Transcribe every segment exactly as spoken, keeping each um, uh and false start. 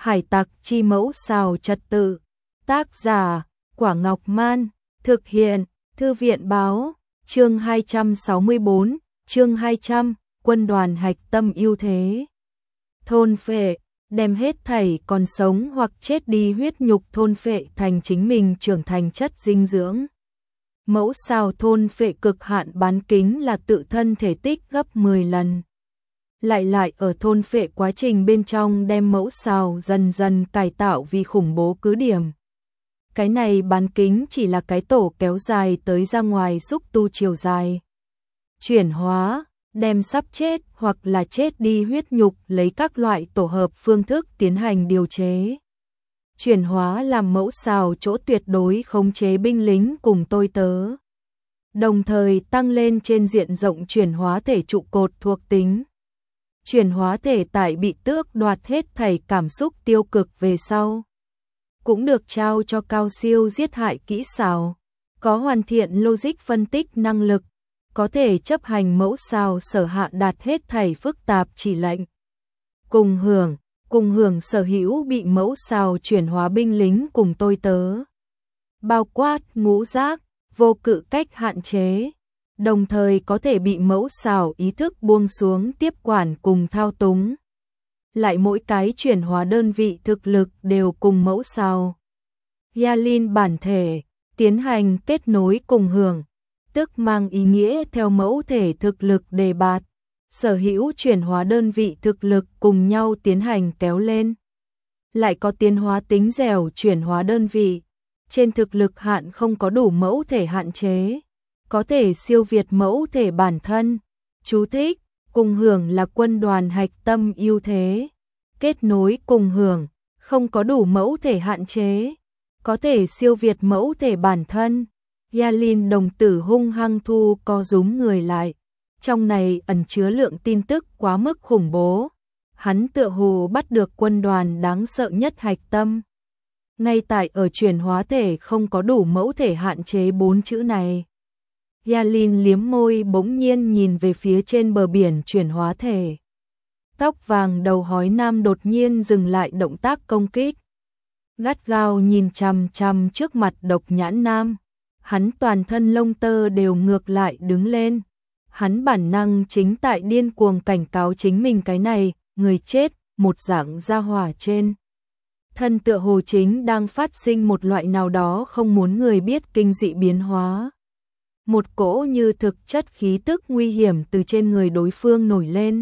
Hải tặc chi mẫu xào trật tự. Tác giả, Quả Ngọc Man. Thực hiện, Thư viện báo. Chương hai trăm sáu mươi bốn, chương hai trăm, quân đoàn hạch tâm ưu thế. Thôn phệ, đem hết thảy còn sống hoặc chết đi huyết nhục thôn phệ thành chính mình trưởng thành chất dinh dưỡng. Mẫu xào thôn phệ cực hạn bán kính là tự thân thể tích gấp mười lần. Lại lại ở thôn phệ quá trình bên trong đem mẫu xào dần dần cải tạo vì khủng bố cứ điểm. Cái này bán kính chỉ là cái tổ kéo dài tới ra ngoài xúc tu chiều dài. Chuyển hóa, đem sắp chết hoặc là chết đi huyết nhục lấy các loại tổ hợp phương thức tiến hành điều chế. Chuyển hóa làm mẫu xào chỗ tuyệt đối khống chế binh lính cùng tôi tớ. Đồng thời tăng lên trên diện rộng chuyển hóa thể trụ cột thuộc tính. Chuyển hóa thể tại bị tước đoạt hết thảy cảm xúc tiêu cực về sau. Cũng được trao cho cao siêu giết hại kỹ xảo, có hoàn thiện logic phân tích năng lực, có thể chấp hành mẫu xào sở hạ đạt hết thảy phức tạp chỉ lệnh. Cùng hưởng, cùng hưởng sở hữu bị mẫu xào chuyển hóa binh lính cùng tôi tớ. Bao quát ngũ giác, vô cự cách hạn chế, đồng thời có thể bị mẫu xào ý thức buông xuống tiếp quản cùng thao túng. Lại mỗi cái chuyển hóa đơn vị thực lực đều cùng mẫu xào Yalin bản thể tiến hành kết nối cùng hưởng, tức mang ý nghĩa theo mẫu thể thực lực đề bạt, sở hữu chuyển hóa đơn vị thực lực cùng nhau tiến hành kéo lên. Lại có tiến hóa tính dẻo chuyển hóa đơn vị, trên thực lực hạn không có đủ mẫu thể hạn chế, có thể siêu việt mẫu thể bản thân. Chú thích, cùng hưởng là quân đoàn hạch tâm ưu thế. Kết nối cùng hưởng, không có đủ mẫu thể hạn chế, có thể siêu việt mẫu thể bản thân. Yalin đồng tử hung hăng thu co rúm người lại. Trong này ẩn chứa lượng tin tức quá mức khủng bố. Hắn tựa hồ bắt được quân đoàn đáng sợ nhất hạch tâm. Ngay tại ở chuyển hóa thể không có đủ mẫu thể hạn chế bốn chữ này. Yalin liếm môi bỗng nhiên nhìn về phía trên bờ biển chuyển hóa thể. Tóc vàng đầu hói nam đột nhiên dừng lại động tác công kích. Gắt gao nhìn chằm chằm trước mặt độc nhãn nam. Hắn toàn thân lông tơ đều ngược lại đứng lên. Hắn bản năng chính tại điên cuồng cảnh cáo chính mình cái này, người chết, một dạng gia hỏa trên. Thân tựa hồ chính đang phát sinh một loại nào đó không muốn người biết kinh dị biến hóa. Một cỗ như thực chất khí tức nguy hiểm từ trên người đối phương nổi lên.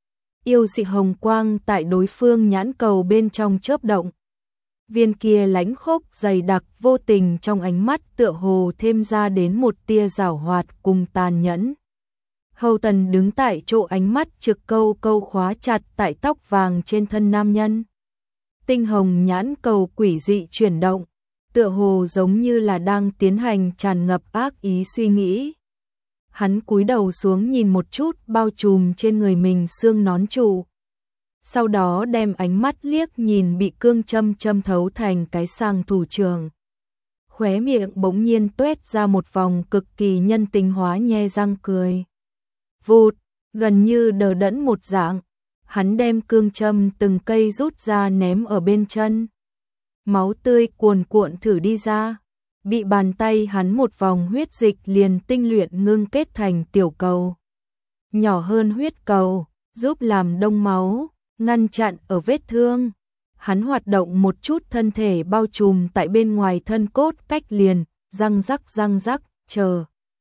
Yêu dị hồng quang tại đối phương nhãn cầu bên trong chớp động. Viên kia lánh khốc dày đặc vô tình trong ánh mắt tựa hồ thêm ra đến một tia giảo hoạt cùng tàn nhẫn. Hầu Tần đứng tại chỗ ánh mắt trực câu câu khóa chặt tại tóc vàng trên thân nam nhân. Tinh hồng nhãn cầu quỷ dị chuyển động, tựa hồ giống như là đang tiến hành tràn ngập ác ý suy nghĩ. Hắn cúi đầu xuống nhìn một chút bao trùm trên người mình xương nón trụ. Sau đó đem ánh mắt liếc nhìn bị cương châm châm thấu thành cái sàng thủ trưởng. Khóe miệng bỗng nhiên tuét ra một vòng cực kỳ nhân tính hóa nhe răng cười. Vụt, gần như đờ đẫn một dạng, hắn đem cương châm từng cây rút ra ném ở bên chân. Máu tươi cuồn cuộn thử đi ra. Bị bàn tay hắn một vòng huyết dịch liền tinh luyện ngưng kết thành tiểu cầu. Nhỏ hơn huyết cầu, giúp làm đông máu, ngăn chặn ở vết thương. Hắn hoạt động một chút thân thể bao trùm tại bên ngoài thân cốt cách liền, răng rắc răng rắc, chờ.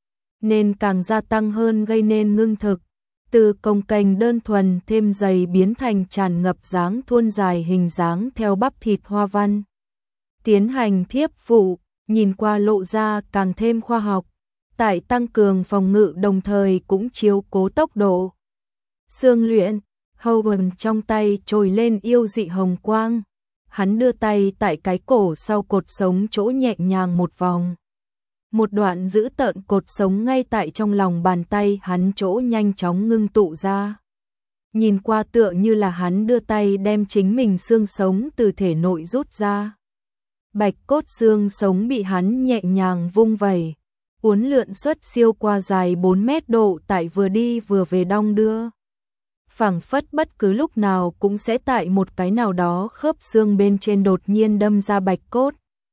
Nên càng gia tăng hơn gây nên ngưng thực. Từ cồng kềnh đơn thuần thêm dày biến thành tràn ngập dáng thuôn dài hình dáng theo bắp thịt hoa văn. Tiến hành thiếp vụ. Nhìn qua lộ ra càng thêm khoa học, tại tăng cường phòng ngự đồng thời cũng chiếu cố tốc độ. Xương luyện, Hogan trong tay trồi lên yêu dị hồng quang. Hắn đưa tay tại cái cổ sau cột sống chỗ nhẹ nhàng một vòng. Một đoạn giữ tợn cột sống ngay tại trong lòng bàn tay hắn chỗ nhanh chóng ngưng tụ ra. Nhìn qua tựa như là hắn đưa tay đem chính mình xương sống từ thể nội rút ra. Bạch cốt xương sống bị hắn nhẹ nhàng vung vẩy, uốn lượn xuất siêu qua dài bốn mét độ tại vừa đi vừa về đong đưa. phảng phất bất cứ lúc nào cũng sẽ tại một cái nào đó khớp xương bên trên đột nhiên đâm ra bạch cốt.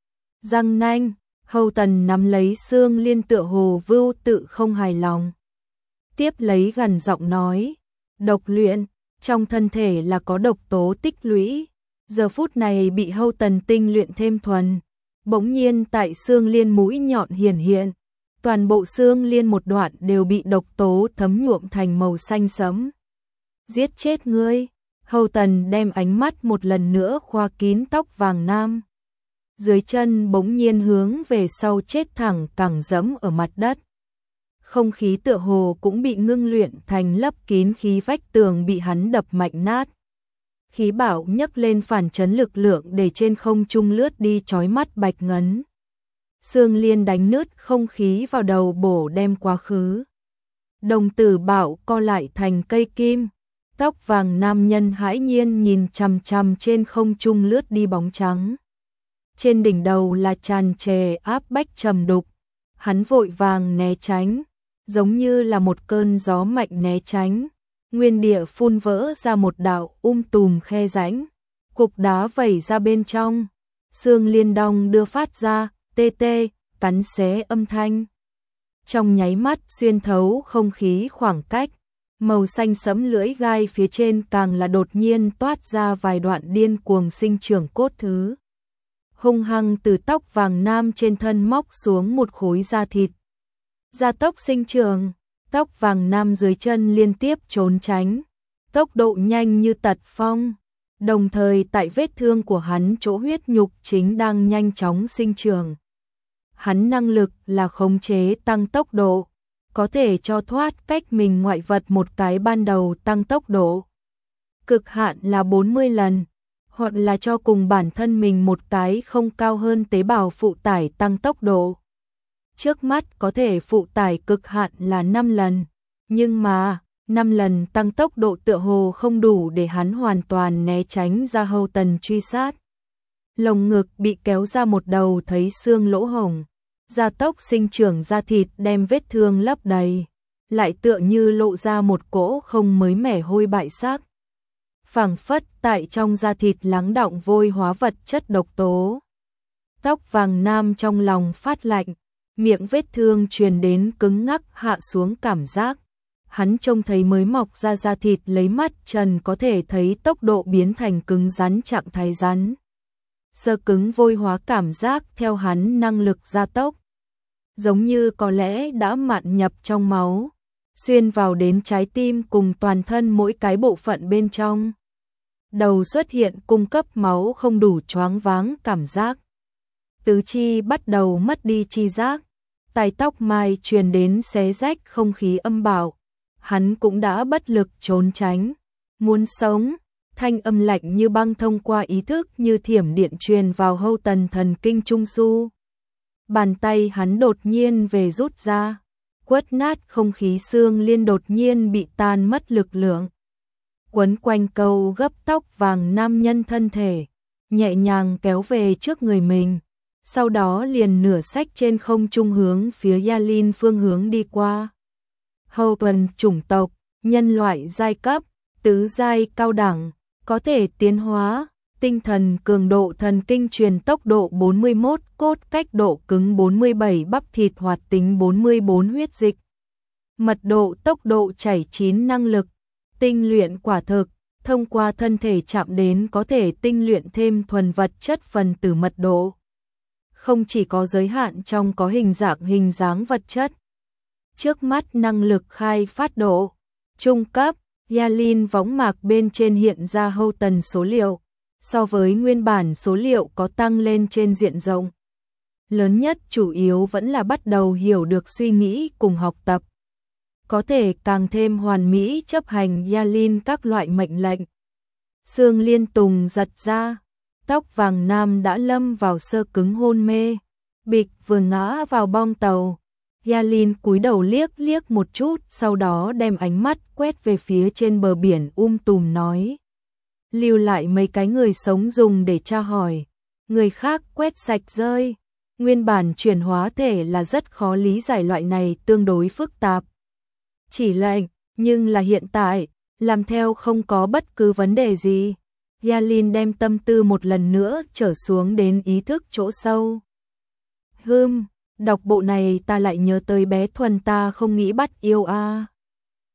Răng nanh, Hầu Tần nắm lấy xương liên tựa hồ vưu tự không hài lòng. Tiếp lấy gần giọng nói, độc luyện, trong thân thể là có độc tố tích lũy, giờ phút này bị Hầu Tần tinh luyện thêm thuần. Bỗng nhiên tại xương liên mũi nhọn hiển hiện, toàn bộ xương liên một đoạn đều bị độc tố thấm nhuộm thành màu xanh sẫm. Giết chết ngươi, Hầu Tần đem ánh mắt một lần nữa khoa kín tóc vàng nam. Dưới chân bỗng nhiên hướng về sau chết thẳng cẳng dẫm ở mặt đất. Không khí tựa hồ cũng bị ngưng luyện thành lấp kín khí vách tường bị hắn đập mạnh nát. Khí bảo nhấc lên phản chấn lực lượng để trên không trung lướt đi chói mắt bạch ngấn. Xương liên đánh nứt không khí vào đầu bổ đem quá khứ. Đồng tử bảo co lại thành cây kim. Tóc vàng nam nhân hãi nhiên nhìn chằm chằm trên không trung lướt đi bóng trắng. Trên đỉnh đầu là tràn trề áp bách trầm đục. Hắn vội vàng né tránh, giống như là một cơn gió mạnh né tránh. Nguyên địa phun vỡ ra một đạo um tùm khe rãnh, cục đá vẩy ra bên trong, xương liên đong đưa phát ra, tê tê, cắn xé âm thanh. Trong nháy mắt xuyên thấu không khí khoảng cách, màu xanh sẫm lưỡi gai phía trên càng là đột nhiên toát ra vài đoạn điên cuồng sinh trưởng cốt thứ. Hung hăng từ tóc vàng nam trên thân móc xuống một khối da thịt. Gia tốc sinh trưởng. Tóc vàng nam dưới chân liên tiếp trốn tránh, tốc độ nhanh như tật phong, đồng thời tại vết thương của hắn chỗ huyết nhục chính đang nhanh chóng sinh trưởng. Hắn năng lực là khống chế tăng tốc độ, có thể cho thoát cách mình ngoại vật một cái ban đầu tăng tốc độ. Cực hạn là bốn mươi lần, hoặc là cho cùng bản thân mình một cái không cao hơn tế bào phụ tải tăng tốc độ. Trước mắt có thể phụ tải cực hạn là năm lần, nhưng mà năm lần tăng tốc độ tựa hồ không đủ để hắn hoàn toàn né tránh ra Hầu Tần truy sát. Lồng ngực bị kéo ra một đầu thấy xương lỗ hổng, gia tốc sinh trưởng da thịt đem vết thương lấp đầy, lại tựa như lộ ra một cỗ không mới mẻ hôi bại xác. Phảng phất tại trong da thịt lắng đọng vôi hóa vật chất độc tố. Tóc vàng nam trong lòng phát lạnh, miệng vết thương truyền đến cứng ngắc hạ xuống cảm giác. Hắn trông thấy mới mọc ra da thịt lấy mắt trần có thể thấy tốc độ biến thành cứng rắn trạng thái rắn. Sơ cứng vôi hóa cảm giác theo hắn năng lực gia tốc. Giống như có lẽ đã mạn nhập trong máu, xuyên vào đến trái tim cùng toàn thân mỗi cái bộ phận bên trong. Đầu xuất hiện cung cấp máu không đủ choáng váng cảm giác. Tứ chi bắt đầu mất đi chi giác, tai tóc mai truyền đến xé rách không khí âm bạo. Hắn cũng đã bất lực trốn tránh, muốn sống, thanh âm lạnh như băng thông qua ý thức như thiểm điện truyền vào Hầu Tần thần kinh trung su. Bàn tay hắn đột nhiên về rút ra, quất nát không khí xương liên đột nhiên bị tan mất lực lượng. Quấn quanh câu gấp tóc vàng nam nhân thân thể, nhẹ nhàng kéo về trước người mình. Sau đó liền nửa sách trên không trung hướng phía Yalin phương hướng đi qua. Hầu Tần chủng tộc, nhân loại giai cấp, tứ giai cao đẳng, có thể tiến hóa, tinh thần cường độ thần kinh truyền tốc độ bốn mươi mốt, cốt cách độ cứng bốn mươi bảy, bắp thịt hoạt tính bốn mươi bốn, huyết dịch. Mật độ tốc độ chảy chín, năng lực, tinh luyện quả thực, thông qua thân thể chạm đến có thể tinh luyện thêm thuần vật chất phần tử mật độ. Không chỉ có giới hạn trong có hình dạng hình dáng vật chất. Trước mắt năng lực khai phát độ trung cấp, Yalin võng mạc bên trên hiện ra Hầu Tần số liệu, so với nguyên bản số liệu có tăng lên trên diện rộng. Lớn nhất chủ yếu vẫn là bắt đầu hiểu được suy nghĩ cùng học tập. Có thể càng thêm hoàn mỹ chấp hành Yalin các loại mệnh lệnh. Xương liên tùng giật ra, tóc vàng nam đã lâm vào sơ cứng hôn mê, bịch vừa ngã vào bong tàu. Yalin cúi đầu liếc liếc một chút, sau đó đem ánh mắt quét về phía trên bờ biển um tùm nói. Lưu lại mấy cái người sống dùng để tra hỏi, người khác quét sạch rơi. Nguyên bản chuyển hóa thể là rất khó lý giải, loại này tương đối phức tạp. Chỉ lệnh, nhưng là hiện tại, làm theo không có bất cứ vấn đề gì. Yalin đem tâm tư một lần nữa trở xuống đến ý thức chỗ sâu. Hừm, đọc bộ này ta lại nhớ tới bé Thuần, ta không nghĩ bắt yêu a.